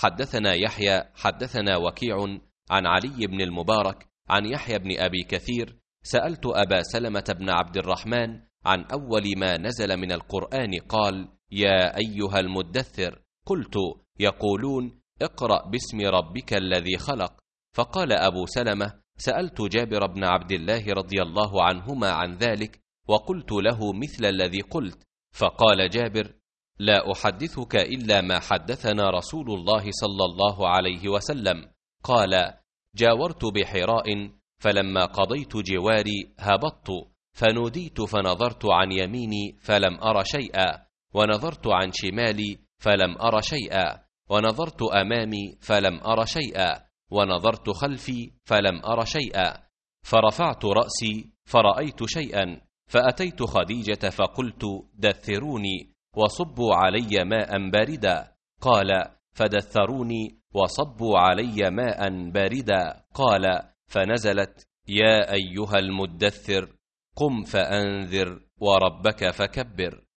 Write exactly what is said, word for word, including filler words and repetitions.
حدثنا يحيى حدثنا وكيع عن علي بن المبارك عن يحيى بن أبي كثير سألت أبا سلمة بن عبد الرحمن عن أول ما نزل من القرآن قال: يا أيها المدثر. قلت: يقولون اقرأ باسم ربك الذي خلق. فقال أبو سلمة: سألت جابر بن عبد الله رضي الله عنهما عن ذلك وقلت له مثل الذي قلت، فقال جابر: لا أحدثك إلا ما حدثنا رسول الله صلى الله عليه وسلم. قال: جاورت بحراء فلما قضيت جواري هبطت فنوديت فنظرت عن يميني فلم أر شيئا، ونظرت عن شمالي فلم أر شيئا، ونظرت أمامي فلم أر شيئا، ونظرت خلفي فلم أر شيئا، فرفعت رأسي فرأيت شيئا، فأتيت خديجة فقلت: دثروني وصبوا علي ماء باردا. قال: فدثروني وصبوا علي ماء باردا. قال: فنزلت: يا أيها المدثر قم فأنذر وربك فكبر.